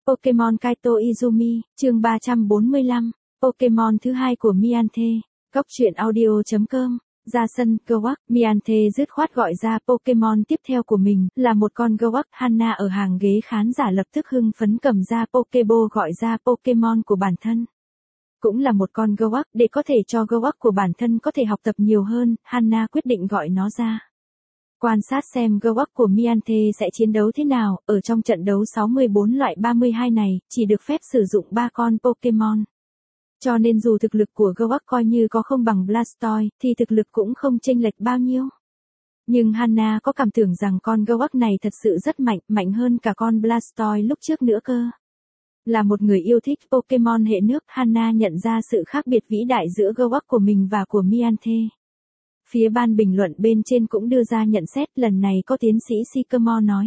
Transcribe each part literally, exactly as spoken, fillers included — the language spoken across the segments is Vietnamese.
Pokemon Kaito Izumi, chương ba trăm bốn mươi lăm, Pokemon thứ hai của Mianthe. Góc truyện audio chấm com. Ra sân, Gowak, Mianthe dứt khoát gọi ra Pokemon tiếp theo của mình, là một con Gowak. Hanna ở hàng ghế khán giả lập tức hưng phấn cầm ra Pokeball gọi ra Pokemon của bản thân. Cũng là một con Gowak, để có thể cho Gowak của bản thân có thể học tập nhiều hơn, Hanna quyết định gọi nó ra. Quan sát xem Gowak của Mianthe sẽ chiến đấu thế nào, ở trong trận đấu sáu mươi bốn loại ba mươi hai này, chỉ được phép sử dụng ba con Pokemon. Cho nên dù thực lực của Gowak coi như có không bằng Blastoise, thì thực lực cũng không chênh lệch bao nhiêu. Nhưng Hanna có cảm tưởng rằng con Gowak này thật sự rất mạnh, mạnh hơn cả con Blastoise lúc trước nữa cơ. Là một người yêu thích Pokemon hệ nước, Hanna nhận ra sự khác biệt vĩ đại giữa Gowak của mình và của Mianthe. Phía ban bình luận bên trên cũng đưa ra nhận xét, lần này có tiến sĩ Sycamore nói.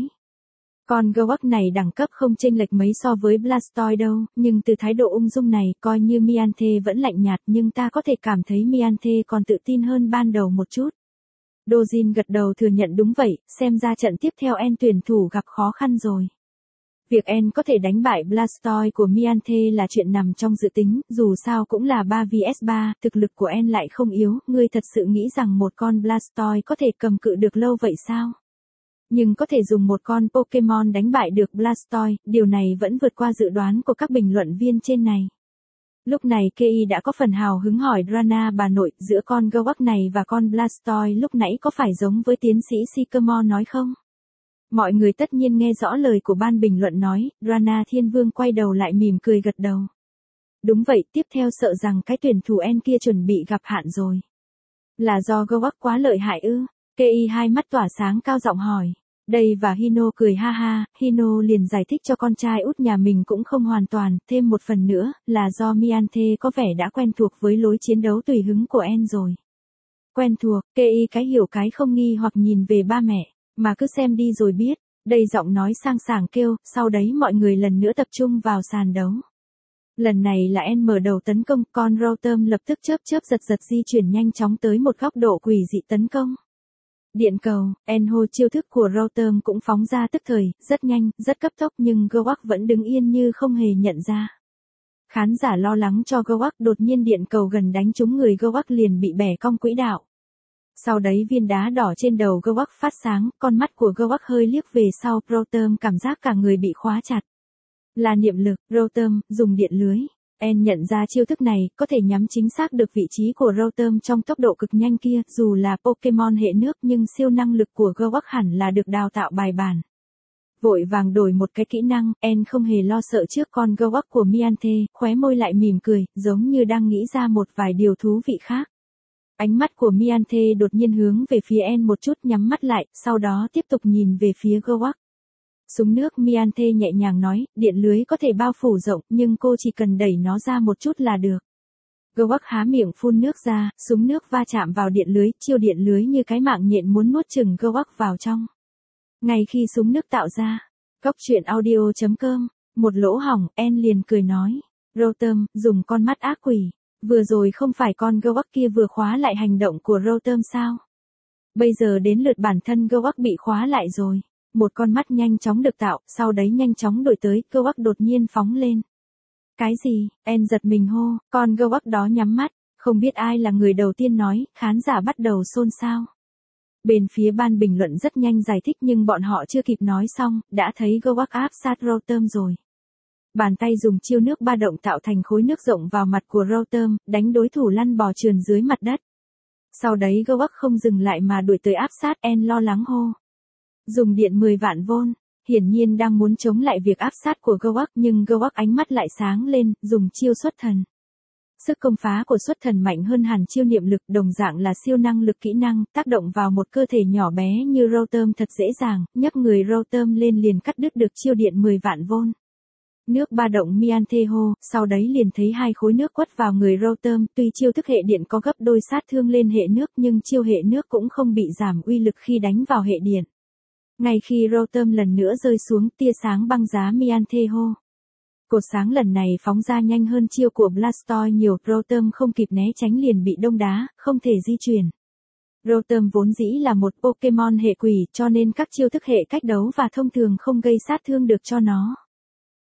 Con Gowak này đẳng cấp không chênh lệch mấy so với Blastoise đâu, nhưng từ thái độ ung dung này, coi như Mianthe vẫn lạnh nhạt, nhưng ta có thể cảm thấy Mianthe còn tự tin hơn ban đầu một chút. Dojin gật đầu thừa nhận đúng vậy, xem ra trận tiếp theo En tuyển thủ gặp khó khăn rồi. Việc En có thể đánh bại Blastoise của Mianthe là chuyện nằm trong dự tính, dù sao cũng là ba vs ba, thực lực của En lại không yếu, ngươi thật sự nghĩ rằng một con Blastoise có thể cầm cự được lâu vậy sao? Nhưng có thể dùng một con Pokemon đánh bại được Blastoise, điều này vẫn vượt qua dự đoán của các bình luận viên trên này. Lúc này Kei đã có phần hào hứng hỏi Drana bà nội, giữa con Gowak này và con Blastoise lúc nãy có phải giống với tiến sĩ Sycamore nói không? Mọi người tất nhiên nghe rõ lời của ban bình luận nói, Drana Thiên Vương quay đầu lại mỉm cười gật đầu. Đúng vậy, tiếp theo sợ rằng cái tuyển thủ En kia chuẩn bị gặp hạn rồi. Là do Gowak quá lợi hại ư? Kei hai mắt tỏa sáng cao giọng hỏi. Đây và Hino cười ha ha, Hino liền giải thích cho con trai út nhà mình cũng không hoàn toàn, thêm một phần nữa, là do Mianthe có vẻ đã quen thuộc với lối chiến đấu tùy hứng của En rồi. Quen thuộc, Kei cái hiểu cái không nghi hoặc nhìn về ba mẹ. Mà cứ xem đi rồi biết, đây giọng nói sang sảng kêu, sau đấy mọi người lần nữa tập trung vào sàn đấu. Lần này là En mở đầu tấn công, con Rotom lập tức chớp chớp giật giật di chuyển nhanh chóng tới một góc độ quỷ dị tấn công. Điện cầu, En hô chiêu thức của Rotom cũng phóng ra tức thời, rất nhanh, rất cấp tốc nhưng Gowak vẫn đứng yên như không hề nhận ra. Khán giả lo lắng cho Gowak, đột nhiên điện cầu gần đánh trúng người Gowak liền bị bẻ cong quỹ đạo. Sau đấy viên đá đỏ trên đầu Gowak phát sáng, con mắt của Gowak hơi liếc về sau, Rotom cảm giác cả người bị khóa chặt. Là niệm lực, Rotom, dùng điện lưới. En nhận ra chiêu thức này, có thể nhắm chính xác được vị trí của Rotom trong tốc độ cực nhanh kia, dù là Pokemon hệ nước nhưng siêu năng lực của Gowak hẳn là được đào tạo bài bản. Vội vàng đổi một cái kỹ năng, En không hề lo sợ trước con Gowak của Mianthe, khóe môi lại mỉm cười, giống như đang nghĩ ra một vài điều thú vị khác. Ánh mắt của Mianthe đột nhiên hướng về phía En một chút, nhắm mắt lại, sau đó tiếp tục nhìn về phía Gowak. Súng nước, Mianthe nhẹ nhàng nói, điện lưới có thể bao phủ rộng, nhưng cô chỉ cần đẩy nó ra một chút là được. Gowak há miệng phun nước ra, súng nước va chạm vào điện lưới, chiêu điện lưới như cái mạng nhện muốn nuốt chửng Gowak vào trong. Ngay khi súng nước tạo ra, góc truyện audio chấm com, một lỗ hổng, En liền cười nói, Rotom, dùng con mắt ác quỷ. Vừa rồi không phải con Gowak kia vừa khóa lại hành động của Rotom sao? Bây giờ đến lượt bản thân Gowak bị khóa lại rồi. Một con mắt nhanh chóng được tạo, sau đấy nhanh chóng đổi tới, Gowak đột nhiên phóng lên. Cái gì? En giật mình hô, con Gowak đó nhắm mắt, không biết ai là người đầu tiên nói, khán giả bắt đầu xôn xao. Bên phía ban bình luận rất nhanh giải thích nhưng bọn họ chưa kịp nói xong, đã thấy Gowak áp sát Rotom rồi. Bàn tay dùng chiêu nước ba động tạo thành khối nước rộng vào mặt của Rotom, đánh đối thủ lăn bò trườn dưới mặt đất. Sau đấy Gowak không dừng lại mà đuổi tới áp sát, En lo lắng hô. Dùng điện mười vạn vôn, hiển nhiên đang muốn chống lại việc áp sát của Gowak nhưng Gowak ánh mắt lại sáng lên, dùng chiêu xuất thần. Sức công phá của xuất thần mạnh hơn hẳn chiêu niệm lực, đồng dạng là siêu năng lực kỹ năng, tác động vào một cơ thể nhỏ bé như Rotom thật dễ dàng, nhấc người Rotom lên liền cắt đứt được chiêu điện mười vạn vôn. Nước ba động Mianthe hô, sau đấy liền thấy hai khối nước quất vào người Rotom, tuy chiêu thức hệ điện có gấp đôi sát thương lên hệ nước nhưng chiêu hệ nước cũng không bị giảm uy lực khi đánh vào hệ điện. Ngay khi Rotom lần nữa rơi xuống, tia sáng băng giá Mianthe hô. Cột sáng lần này phóng ra nhanh hơn chiêu của Blastoise nhiều, Rotom không kịp né tránh liền bị đông đá, không thể di chuyển. Rotom vốn dĩ là một Pokemon hệ quỷ cho nên các chiêu thức hệ cách đấu và thông thường không gây sát thương được cho nó.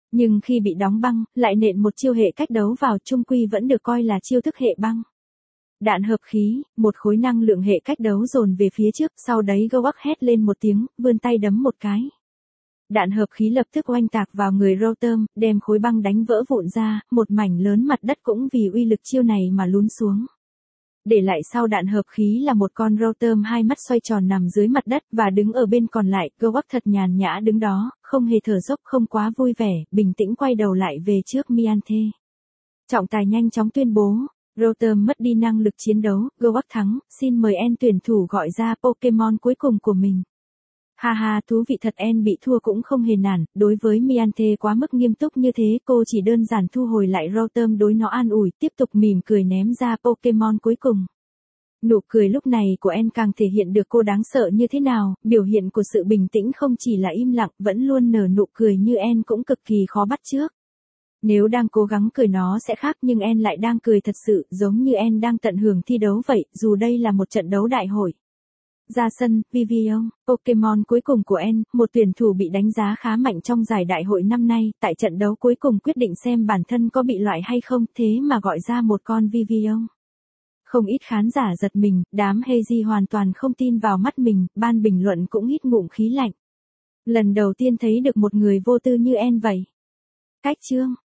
Nhưng khi bị đóng băng, lại nện một chiêu hệ cách đấu vào, chung quy vẫn được coi là chiêu thức hệ băng. Đạn hợp khí, một khối năng lượng hệ cách đấu dồn về phía trước, sau đấy Gowak hét lên một tiếng, vươn tay đấm một cái. Đạn hợp khí lập tức oanh tạc vào người Rotom, đem khối băng đánh vỡ vụn ra, một mảnh lớn mặt đất cũng vì uy lực chiêu này mà lún xuống. Để lại sau đạn hợp khí là một con Rotom hai mắt xoay tròn nằm dưới mặt đất, và đứng ở bên còn lại, Gowak thật nhàn nhã đứng đó, không hề thở dốc, không quá vui vẻ, bình tĩnh quay đầu lại về trước Mianthe. Trọng tài nhanh chóng tuyên bố, Rotom mất đi năng lực chiến đấu, Gowak thắng, xin mời En tuyển thủ gọi ra Pokemon cuối cùng của mình. Ha ha, thú vị thật. En bị thua cũng không hề nản, đối với Mianthe quá mức nghiêm túc như thế, cô chỉ đơn giản thu hồi lại Rotom đối nó an ủi, tiếp tục mỉm cười ném ra Pokemon cuối cùng. Nụ cười lúc này của En càng thể hiện được cô đáng sợ như thế nào, biểu hiện của sự bình tĩnh không chỉ là im lặng, vẫn luôn nở nụ cười như En cũng cực kỳ khó bắt chước. Nếu đang cố gắng cười nó sẽ khác, nhưng En lại đang cười thật sự, giống như En đang tận hưởng thi đấu vậy, dù đây là một trận đấu đại hội. Ra sân, Vivillon, Pokemon cuối cùng của En, một tuyển thủ bị đánh giá khá mạnh trong giải đại hội năm nay, tại trận đấu cuối cùng quyết định xem bản thân có bị loại hay không, thế mà gọi ra một con Vivillon. Không ít khán giả giật mình, đám Heiji hoàn toàn không tin vào mắt mình, ban bình luận cũng hít ngụm khí lạnh. Lần đầu tiên thấy được một người vô tư như En vậy. Cách chương